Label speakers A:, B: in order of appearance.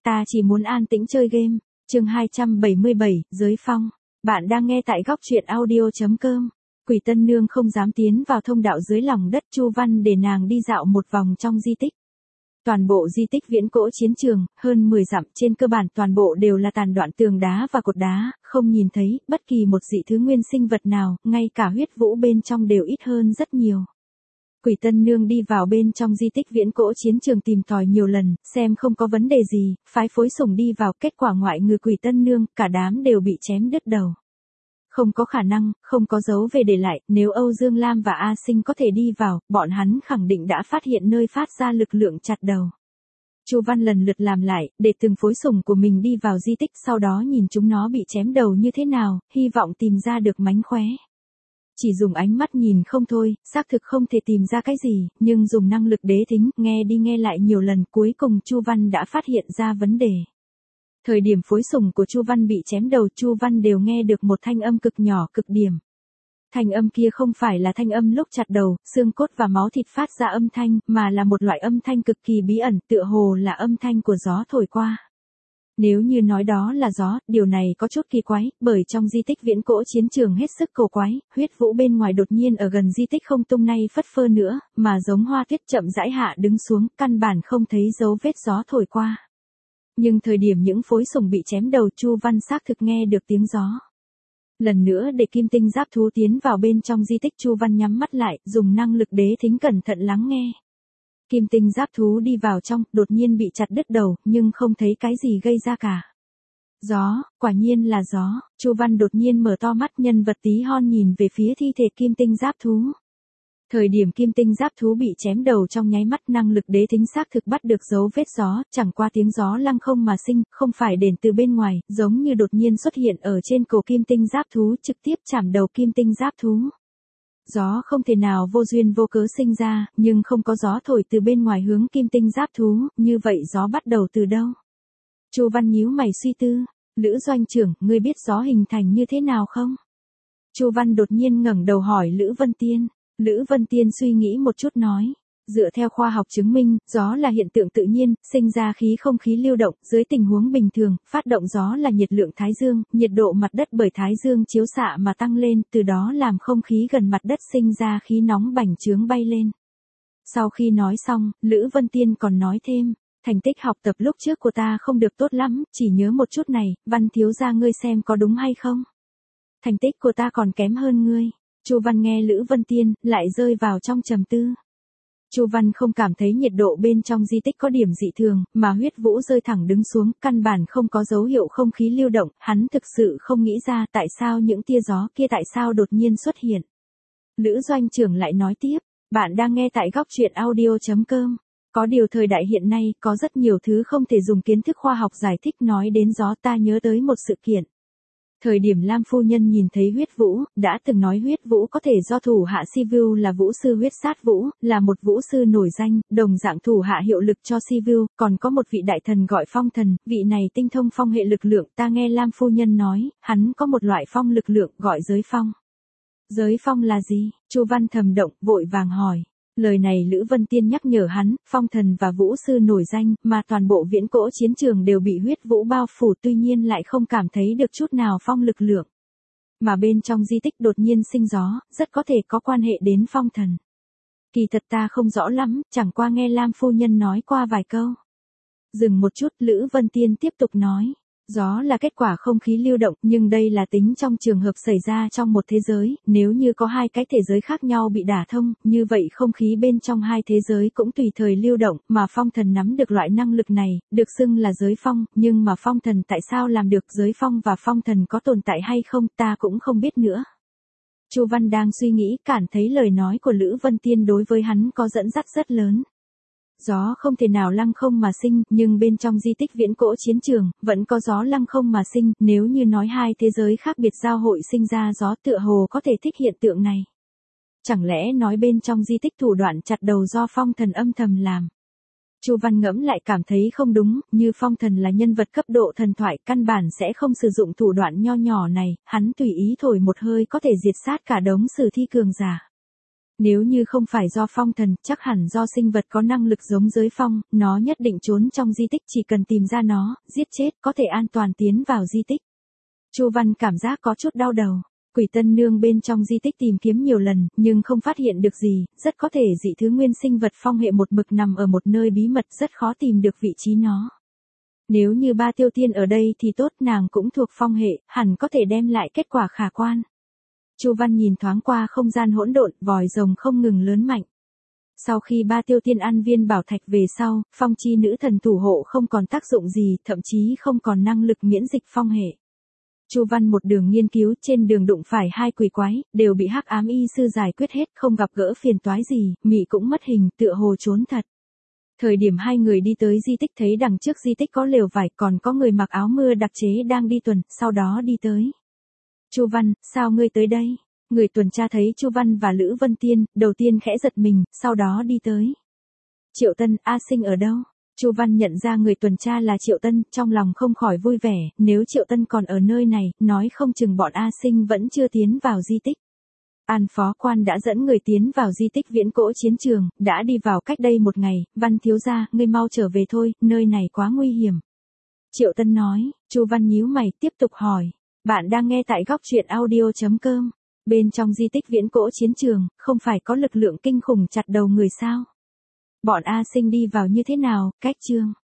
A: ta chỉ muốn an tĩnh chơi game. Chương 277, Giới Phong. Bạn đang nghe tại góc truyện audio.com. Quỷ Tân Nương không dám tiến vào thông đạo dưới lòng đất Chu Văn để nàng đi dạo một vòng trong di tích. Toàn bộ di tích viễn cổ chiến trường, hơn 10 dặm trên cơ bản toàn bộ đều là tàn đoạn tường đá và cột đá, không nhìn thấy bất kỳ một dị thứ nguyên sinh vật nào, ngay cả huyết vũ bên trong đều ít hơn rất nhiều. Quỷ Tân Nương đi vào bên trong di tích viễn cổ chiến trường tìm tòi nhiều lần, xem không có vấn đề gì, phái Phối Sủng đi vào, kết quả ngoại người Quỷ Tân Nương, cả đám đều bị chém đứt đầu. Không có khả năng, không có dấu về để lại, nếu Âu Dương Lam và A Sinh có thể đi vào, bọn hắn khẳng định đã phát hiện nơi phát ra lực lượng chặt đầu. Chu Văn lần lượt làm lại, để từng Phối Sủng của mình đi vào di tích, sau đó nhìn chúng nó bị chém đầu như thế nào, hy vọng tìm ra được mánh khóe. Chỉ dùng ánh mắt nhìn không thôi, xác thực không thể tìm ra cái gì, nhưng dùng năng lực đế thính, nghe đi nghe lại nhiều lần, cuối cùng Chu Văn đã phát hiện ra vấn đề. Thời điểm Phối Sủng của Chu Văn bị chém đầu, Chu Văn đều nghe được một thanh âm cực nhỏ cực điểm. Thanh âm kia không phải là thanh âm lúc chặt đầu, xương cốt và máu thịt phát ra âm thanh, mà là một loại âm thanh cực kỳ bí ẩn, tựa hồ là âm thanh của gió thổi qua. Nếu như nói đó là gió, điều này có chút kỳ quái, bởi trong di tích viễn cổ chiến trường hết sức cổ quái, huyết vũ bên ngoài đột nhiên ở gần di tích không tung nay phất phơ nữa, mà giống hoa tuyết chậm rãi hạ đứng xuống, căn bản không thấy dấu vết gió thổi qua. Nhưng thời điểm những Phối Sủng bị chém đầu, Chu Văn xác thực nghe được tiếng gió. Lần nữa để kim tinh giáp thú tiến vào bên trong di tích, Chu Văn nhắm mắt lại, dùng năng lực đế thính cẩn thận lắng nghe. Kim tinh giáp thú đi vào trong, đột nhiên bị chặt đứt đầu, nhưng không thấy cái gì gây ra cả. Gió, quả nhiên là gió. Chu Văn đột nhiên mở to mắt, nhân vật tí hon nhìn về phía thi thể kim tinh giáp thú. Thời điểm kim tinh giáp thú bị chém đầu, trong nháy mắt năng lực đế thính xác thực bắt được dấu vết gió, chẳng qua tiếng gió lăng không mà sinh, không phải đến từ bên ngoài, giống như đột nhiên xuất hiện ở trên cổ kim tinh giáp thú, trực tiếp chạm đầu kim tinh giáp thú. Gió không thể nào vô duyên vô cớ sinh ra, nhưng không có gió thổi từ bên ngoài hướng kim tinh giáp thú, như vậy gió bắt đầu từ đâu? Chu Văn nhíu mày suy tư. Lữ doanh trưởng, ngươi biết gió hình thành như thế nào không? Chu Văn đột nhiên ngẩng đầu hỏi Lữ Vân Tiên. Lữ Vân Tiên suy nghĩ một chút nói. Dựa theo khoa học chứng minh, gió là hiện tượng tự nhiên, sinh ra khí không khí lưu động, dưới tình huống bình thường, phát động gió là nhiệt lượng Thái Dương, nhiệt độ mặt đất bởi Thái Dương chiếu xạ mà tăng lên, từ đó làm không khí gần mặt đất sinh ra khí nóng bành trướng bay lên. Sau khi nói xong, Lữ Vân Tiên còn nói thêm, thành tích học tập lúc trước của ta không được tốt lắm, chỉ nhớ một chút này, Văn thiếu gia ngươi xem có đúng hay không? Thành tích của ta còn kém hơn ngươi. Chu Văn nghe Lữ Vân Tiên, lại rơi vào trong trầm tư. Chu Văn không cảm thấy nhiệt độ bên trong di tích có điểm dị thường, mà huyết vũ rơi thẳng đứng xuống, căn bản không có dấu hiệu không khí lưu động, hắn thực sự không nghĩ ra tại sao những tia gió kia tại sao đột nhiên xuất hiện. Lữ doanh trưởng lại nói tiếp, bạn đang nghe tại góc truyện audio.com. Có điều thời đại hiện nay, có rất nhiều thứ không thể dùng kiến thức khoa học giải thích, nói đến gió ta nhớ tới một sự kiện. Thời điểm Lam phu nhân nhìn thấy huyết vũ, đã từng nói huyết vũ có thể do thủ hạ Sivu là vũ sư huyết sát vũ, là một vũ sư nổi danh, đồng dạng thủ hạ hiệu lực cho Sivu, còn có một vị đại thần gọi phong thần, vị này tinh thông phong hệ lực lượng, ta nghe Lam phu nhân nói, hắn có một loại phong lực lượng gọi giới phong. Giới phong là gì? Chu Văn thầm động, vội vàng hỏi. Lời này Lữ Vân Tiên nhắc nhở hắn, phong thần và vũ sư nổi danh, mà toàn bộ viễn cổ chiến trường đều bị huyết vũ bao phủ, tuy nhiên lại không cảm thấy được chút nào phong lực lượng. Mà bên trong di tích đột nhiên sinh gió, rất có thể có quan hệ đến phong thần. Kỳ thật ta không rõ lắm, chẳng qua nghe Lam phu nhân nói qua vài câu. Dừng một chút, Lữ Vân Tiên tiếp tục nói. Gió là kết quả không khí lưu động, nhưng đây là tính trong trường hợp xảy ra trong một thế giới, nếu như có hai cái thế giới khác nhau bị đả thông, như vậy không khí bên trong hai thế giới cũng tùy thời lưu động, mà phong thần nắm được loại năng lực này, được xưng là giới phong, nhưng mà phong thần tại sao làm được, giới phong và phong thần có tồn tại hay không, ta cũng không biết nữa. Chu Văn đang suy nghĩ, cảm thấy lời nói của Lữ Vân Tiên đối với hắn có dẫn dắt rất lớn. Gió không thể nào lăng không mà sinh, nhưng bên trong di tích viễn cổ chiến trường, vẫn có gió lăng không mà sinh, nếu như nói hai thế giới khác biệt giao hội sinh ra gió, tựa hồ có thể thích hiện tượng này. Chẳng lẽ nói bên trong di tích thủ đoạn chặt đầu do phong thần âm thầm làm? Chu Văn ngẫm lại cảm thấy không đúng, như phong thần là nhân vật cấp độ thần thoại, căn bản sẽ không sử dụng thủ đoạn nho nhỏ này, hắn tùy ý thổi một hơi có thể diệt sát cả đống sử thi cường giả. Nếu như không phải do phong thần, chắc hẳn do sinh vật có năng lực giống giới phong, nó nhất định trốn trong di tích, chỉ cần tìm ra nó, giết chết, có thể an toàn tiến vào di tích. Chu Văn cảm giác có chút đau đầu. Quỷ Tân Nương bên trong di tích tìm kiếm nhiều lần, nhưng không phát hiện được gì, rất có thể dị thứ nguyên sinh vật phong hệ một mực nằm ở một nơi bí mật, rất khó tìm được vị trí nó. Nếu như Ba Tiêu Tiên ở đây thì tốt, nàng cũng thuộc phong hệ, hẳn có thể đem lại kết quả khả quan. Chu Văn nhìn thoáng qua không gian hỗn độn, vòi rồng không ngừng lớn mạnh. Sau khi Ba Tiêu Tiên ăn viên bảo thạch về sau, phong chi nữ thần thủ hộ không còn tác dụng gì, thậm chí không còn năng lực miễn dịch phong hệ. Chu Văn một đường nghiên cứu, trên đường đụng phải hai quỷ quái, đều bị Hắc Ám Y sư giải quyết hết, không gặp gỡ phiền toái gì, Mị cũng mất hình, tựa hồ trốn thật. Thời điểm hai người đi tới di tích thấy đằng trước di tích có lều vải, còn có người mặc áo mưa đặc chế đang đi tuần, sau đó đi tới. Chu Văn, sao ngươi tới đây? Người tuần tra thấy Chu Văn và Lữ Vân Tiên, đầu tiên khẽ giật mình, sau đó đi tới. Triệu Tân, A Sinh ở đâu? Chu Văn nhận ra người tuần tra là Triệu Tân, trong lòng không khỏi vui vẻ, nếu Triệu Tân còn ở nơi này, nói không chừng bọn A Sinh vẫn chưa tiến vào di tích. An phó quan đã dẫn người tiến vào di tích viễn cổ chiến trường, đã đi vào cách đây một ngày, Văn thiếu gia, ngươi mau trở về thôi, nơi này quá nguy hiểm. Triệu Tân nói. Chu Văn nhíu mày, tiếp tục hỏi. Bạn đang nghe tại góc truyện audio.com. Bên trong di tích viễn cổ chiến trường, không phải có lực lượng kinh khủng chặt đầu người sao? Bọn A Sinh đi vào như thế nào? Cách chương.